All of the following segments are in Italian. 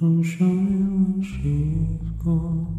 Don't shine when she's gone.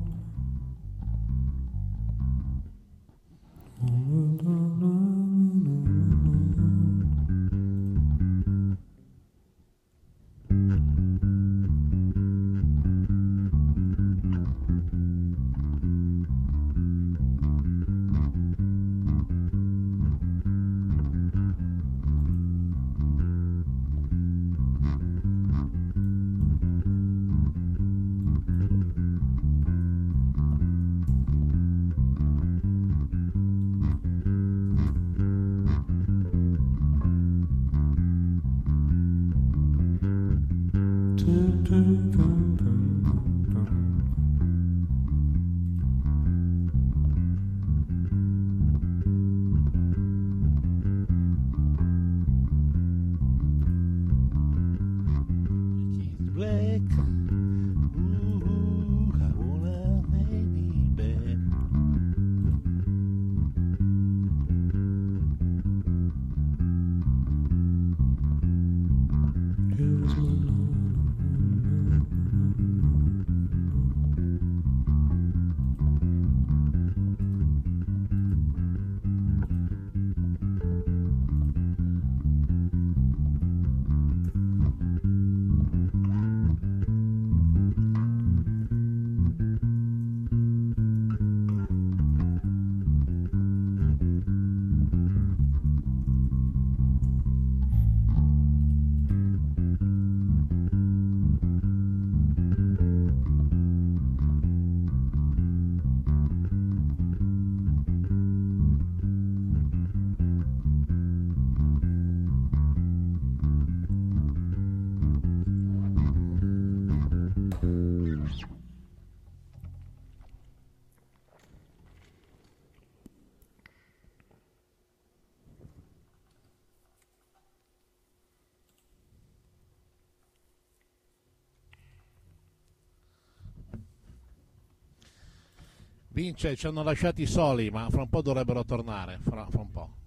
Black, I wanna lay me back. Here's my Vince, ci hanno lasciati soli, ma fra un po' dovrebbero tornare, fra un po'.